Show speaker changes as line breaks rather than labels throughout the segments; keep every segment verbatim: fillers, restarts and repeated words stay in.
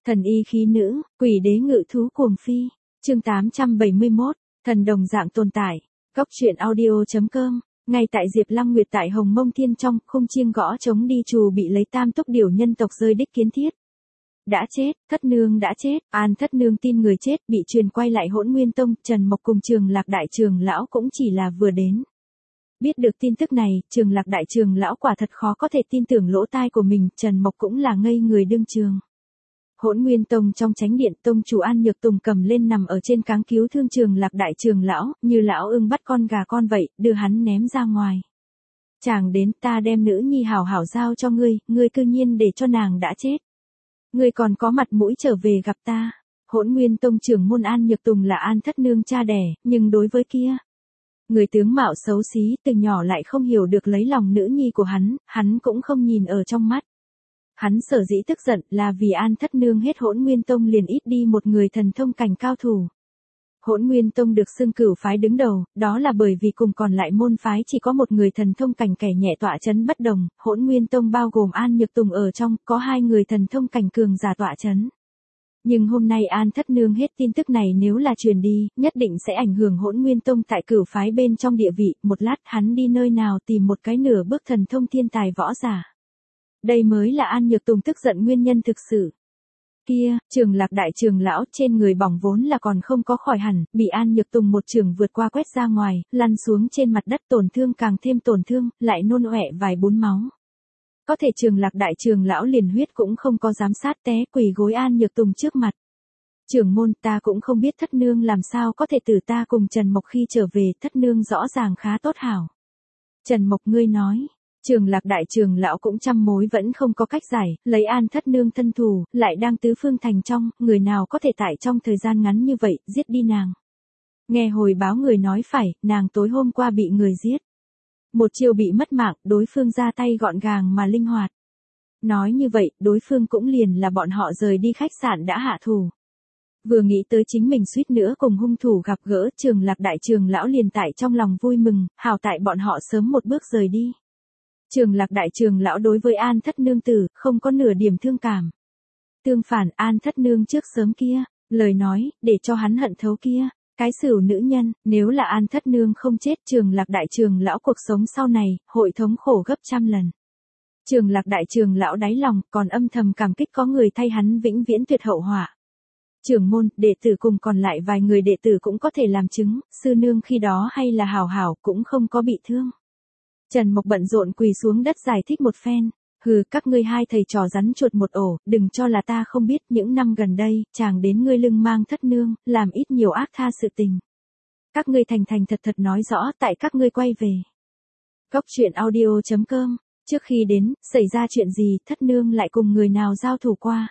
Thần y khí nữ, quỷ đế ngự thú cuồng phi. Chương tám trăm bảy mươi mốt, thần đồng dạng tồn tại. Góc truyện audio.com. Ngay tại Diệp Lăng Nguyệt tại Hồng Mông Thiên trong, khung chiêng gõ trống đi trù bị lấy tam túc điểu nhân tộc rơi đích kiến thiết. Đã chết, thất nương đã chết, An thất nương tin người chết bị truyền quay lại Hỗn Nguyên Tông, Trần Mộc cùng Trường Lạc đại trường lão cũng chỉ là vừa đến. Biết được tin tức này, Trường Lạc đại trường lão quả thật khó có thể tin tưởng lỗ tai của mình, Trần Mộc cũng là ngây người đương trường. Hỗn Nguyên Tông trong chánh điện, tông chủ An Nhược Tùng cầm lên nằm ở trên cáng cứu thương Trường Lạc đại trường lão, như lão ưng bắt con gà con vậy, đưa hắn ném ra ngoài. Chàng đến, ta đem nữ nhi hảo hảo giao cho ngươi, ngươi cư nhiên để cho nàng đã chết. Ngươi còn có mặt mũi trở về gặp ta. Hỗn Nguyên Tông trưởng môn An Nhược Tùng là An thất nương cha đẻ, nhưng đối với kia người tướng mạo xấu xí, từ nhỏ lại không hiểu được lấy lòng nữ nhi của hắn, hắn cũng không nhìn ở trong mắt. Hắn sở dĩ tức giận là vì An thất nương hết Hỗn Nguyên Tông liền ít đi một người thần thông cảnh cao thủ. Hỗn Nguyên Tông được xưng cửu phái đứng đầu, đó là bởi vì cùng còn lại môn phái chỉ có một người thần thông cảnh kẻ nhẹ tọa chấn bất đồng, Hỗn Nguyên Tông bao gồm An Nhược Tùng ở trong, có hai người thần thông cảnh cường giả tọa chấn. Nhưng hôm nay An thất nương hết tin tức này nếu là truyền đi, nhất định sẽ ảnh hưởng Hỗn Nguyên Tông tại cửu phái bên trong địa vị, một lát hắn đi nơi nào tìm một cái nửa bước thần thông thiên tài võ giả. Đây mới là An Nhược Tùng tức giận nguyên nhân thực sự. Kia, Trường Lạc đại trường lão trên người bỏng vốn là còn không có khỏi hẳn, bị An Nhược Tùng một trường vượt qua quét ra ngoài, lăn xuống trên mặt đất tổn thương càng thêm tổn thương, lại nôn ọe vài bún máu. Có thể Trường Lạc đại trường lão liền huyết cũng không có giám sát té quỳ gối An Nhược Tùng trước mặt. Trưởng môn, ta cũng không biết thất nương làm sao có thể từ ta cùng Trần Mộc khi trở về, thất nương rõ ràng khá tốt hảo. Trần Mộc ngươi nói. Trường Lạc đại trường lão cũng trăm mối vẫn không có cách giải, lấy An thất nương thân thù, lại đang tứ phương thành trong, người nào có thể tại trong thời gian ngắn như vậy, giết đi nàng. Nghe hồi báo người nói phải, nàng tối hôm qua bị người giết. Một chiều bị mất mạng, đối phương ra tay gọn gàng mà linh hoạt. Nói như vậy, đối phương cũng liền là bọn họ rời đi khách sạn đã hạ thủ. Vừa nghĩ tới chính mình suýt nữa cùng hung thủ gặp gỡ, Trường Lạc đại trường lão liền tại trong lòng vui mừng, hảo tại bọn họ sớm một bước rời đi. Trường Lạc đại trường lão đối với An thất nương tử, không có nửa điểm thương cảm. Tương phản, An thất nương trước sớm kia, lời nói, để cho hắn hận thấu kia, cái xửu nữ nhân, nếu là An thất nương không chết, Trường Lạc đại trường lão cuộc sống sau này, hội thống khổ gấp trăm lần. Trường Lạc đại trường lão đáy lòng, còn âm thầm cảm kích có người thay hắn vĩnh viễn tuyệt hậu họa. Trưởng môn, đệ tử cùng còn lại vài người đệ tử cũng có thể làm chứng, sư nương khi đó hay là hảo hảo cũng không có bị thương. Trần Mộc bận rộn quỳ xuống đất giải thích một phen, hừ, các ngươi hai thầy trò rắn chuột một ổ, đừng cho là ta không biết, những năm gần đây, chàng đến ngươi lưng mang thất nương, làm ít nhiều ác tha sự tình. Các ngươi thành thành thật thật nói rõ, tại các ngươi quay về. Góc truyện audio.com, trước khi đến, xảy ra chuyện gì, thất nương lại cùng người nào giao thủ qua.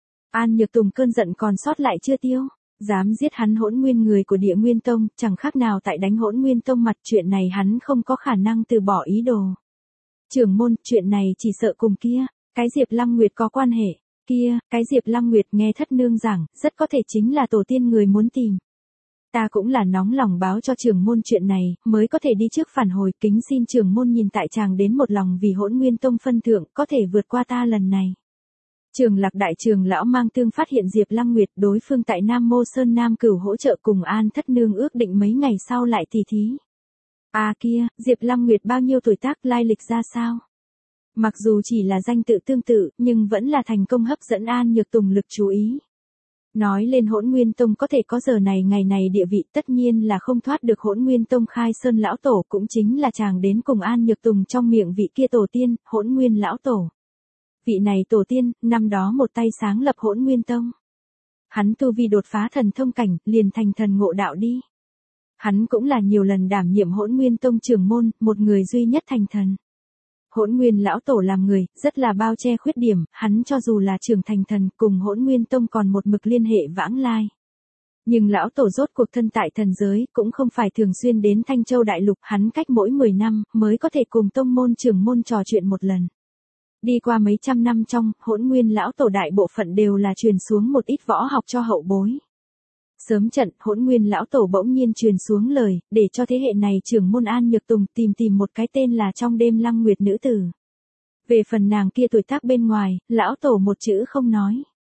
An Nhược Tùng cơn giận còn sót lại chưa tiêu. Dám giết hắn Hỗn Nguyên người của Địa Nguyên Tông, chẳng khác nào tại đánh Hỗn Nguyên Tông mặt, chuyện này hắn không có khả năng từ bỏ ý đồ. Trưởng môn, chuyện này chỉ sợ cùng kia, cái Diệp Lăng Nguyệt có quan hệ, kia, cái Diệp Lăng Nguyệt nghe thất nương giảng, rất có thể chính là tổ tiên người muốn tìm. Ta cũng là nóng lòng báo cho trưởng môn chuyện này, mới có thể đi trước phản hồi, kính xin trưởng môn nhìn tại chàng đến một lòng vì Hỗn Nguyên Tông phân thượng, có thể vượt qua ta lần này. Trường Lạc đại trường lão mang tương phát hiện Diệp Lăng Nguyệt, đối phương tại Nam Mô Sơn Nam Cửu hỗ trợ cùng An thất nương ước định mấy ngày sau lại tỉ thí. À kia, Diệp Lăng Nguyệt bao nhiêu tuổi tác, lai lịch ra sao? Mặc dù chỉ là danh tự tương tự, nhưng vẫn là thành công hấp dẫn An Nhược Tùng lực chú ý. Nói lên Hỗn Nguyên Tông có thể có giờ này ngày này địa vị, tất nhiên là không thoát được Hỗn Nguyên Tông khai sơn lão tổ, cũng chính là chàng đến cùng An Nhược Tùng trong miệng vị kia tổ tiên, Hỗn Nguyên lão tổ. Vị này tổ tiên, năm đó một tay sáng lập Hỗn Nguyên Tông. Hắn tu vi đột phá thần thông cảnh, liền thành thần ngộ đạo đi. Hắn cũng là nhiều lần đảm nhiệm Hỗn Nguyên Tông trưởng môn, một người duy nhất thành thần. Hỗn Nguyên lão tổ làm người, rất là bao che khuyết điểm, hắn cho dù là trưởng thành thần, cùng Hỗn Nguyên Tông còn một mực liên hệ vãng lai. Nhưng lão tổ rốt cuộc thân tại thần giới, cũng không phải thường xuyên đến Thanh Châu Đại Lục, hắn cách mỗi mười năm, mới có thể cùng tông môn trưởng môn trò chuyện một lần. Đi qua mấy trăm năm trong, Hỗn Nguyên lão tổ đại bộ phận đều là truyền xuống một ít võ học cho hậu bối. Sớm trận, Hỗn Nguyên lão tổ bỗng nhiên truyền xuống lời, để cho thế hệ này trưởng môn An Nhược Tùng tìm tìm một cái tên là Trong Đêm Lăng Nguyệt nữ tử. Về phần nàng kia tuổi tác bên ngoài, lão tổ một chữ không nói.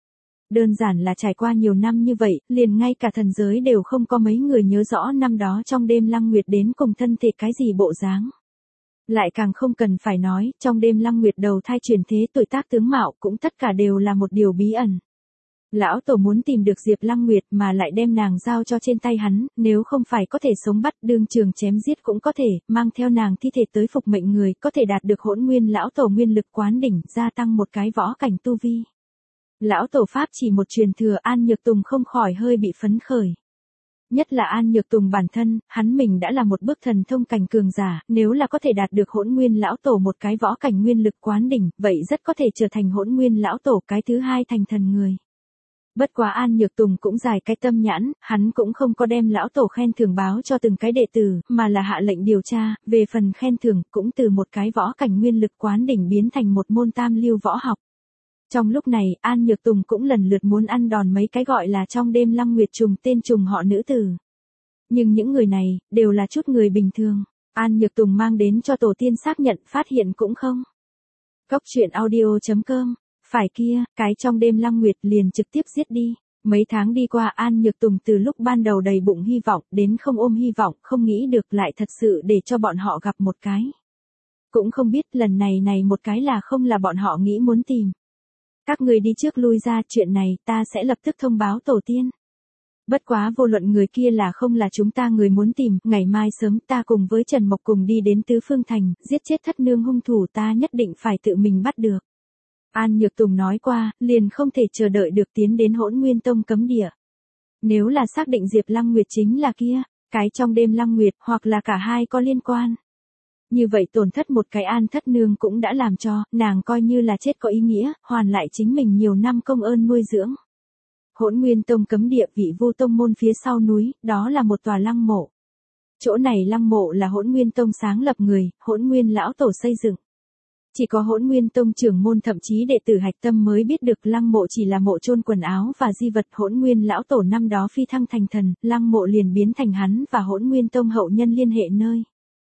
đơn giản là trải qua nhiều năm như vậy, liền ngay cả thần giới đều không có mấy người nhớ rõ năm đó trong đêm Lăng Nguyệt đến cùng thân thể cái gì bộ dáng. Lại càng không cần phải nói, trong đêm Lăng Nguyệt đầu thai chuyển thế tuổi tác tướng mạo cũng tất cả đều là một điều bí ẩn. Lão tổ muốn tìm được Diệp Lăng Nguyệt mà lại đem nàng giao cho trên tay hắn, nếu không phải có thể sống bắt đương trường chém giết cũng có thể, mang theo nàng thi thể tới phục mệnh người, có thể đạt được hỗn nguyên lão tổ nguyên lực quán đỉnh, gia tăng một cái võ cảnh tu vi. Lão tổ pháp chỉ một truyền thừa, An Nhược Tùng không khỏi hơi bị phấn khởi. Nhất là An Nhược Tùng bản thân, hắn mình đã là một bước thần thông cảnh cường giả, nếu là có thể đạt được hỗn nguyên lão tổ một cái võ cảnh nguyên lực quán đỉnh, vậy rất có thể trở thành hỗn nguyên lão tổ cái thứ hai thành thần người. Bất quá An Nhược Tùng cũng dài cái tâm nhãn, hắn cũng không có đem lão tổ khen thưởng báo cho từng cái đệ tử, mà là hạ lệnh điều tra, về phần khen thưởng cũng từ một cái võ cảnh nguyên lực quán đỉnh biến thành một môn tam lưu võ học. Trong lúc này, An Nhược Tùng cũng lần lượt muốn ăn đòn mấy cái gọi là trong đêm Lăng Nguyệt trùng tên trùng họ nữ tử. Nhưng những người này, đều là chút người bình thường. An Nhược Tùng mang đến cho tổ tiên xác nhận phát hiện cũng không. Cốc truyện audio chấm com. Phải kia, cái trong đêm Lăng Nguyệt liền trực tiếp giết đi. Mấy tháng đi qua, An Nhược Tùng từ lúc ban đầu đầy bụng hy vọng đến không ôm hy vọng, không nghĩ được lại thật sự để cho bọn họ gặp một cái. Cũng không biết lần này này một cái là không là bọn họ nghĩ muốn tìm. Các người đi trước lui ra, chuyện này ta sẽ lập tức thông báo tổ tiên. Bất quá vô luận người kia là không là chúng ta người muốn tìm, ngày mai sớm ta cùng với Trần Mộc cùng đi đến Tứ Phương Thành, giết chết thất nương hung thủ, ta nhất định phải tự mình bắt được. An Nhược Tùng nói qua, liền không thể chờ đợi được tiến đến Hỗn Nguyên Tông cấm địa. Nếu là xác định Diệp Lăng Nguyệt chính là kia, cái trong đêm Lăng Nguyệt, hoặc là cả hai có liên quan. Như vậy tổn thất một cái An thất nương cũng đã làm cho, nàng coi như là chết có ý nghĩa, hoàn lại chính mình nhiều năm công ơn nuôi dưỡng. Hỗn Nguyên Tông cấm địa Vị Vu Tông môn phía sau núi, đó là một tòa lăng mộ. Chỗ này lăng mộ là Hỗn Nguyên Tông sáng lập người, Hỗn Nguyên lão tổ xây dựng. Chỉ có Hỗn Nguyên Tông trưởng môn thậm chí đệ tử hạch tâm mới biết được lăng mộ chỉ là mộ chôn quần áo và di vật. Hỗn Nguyên lão tổ năm đó phi thăng thành thần, lăng mộ liền biến thành hắn và Hỗn Nguyên Tông hậu nhân liên hệ nơi.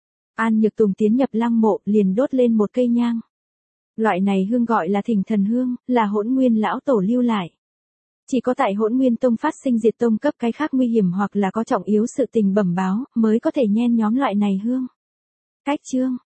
An Nhược Tùng tiến nhập lăng mộ, liền đốt lên một cây nhang. Loại này hương gọi là Thỉnh Thần hương, là Hỗn Nguyên lão tổ lưu lại. Chỉ có tại Hỗn Nguyên Tông phát sinh diệt tông cấp cái khác nguy hiểm hoặc là có trọng yếu sự tình bẩm báo, mới có thể nhen nhóm loại này hương. Cách chương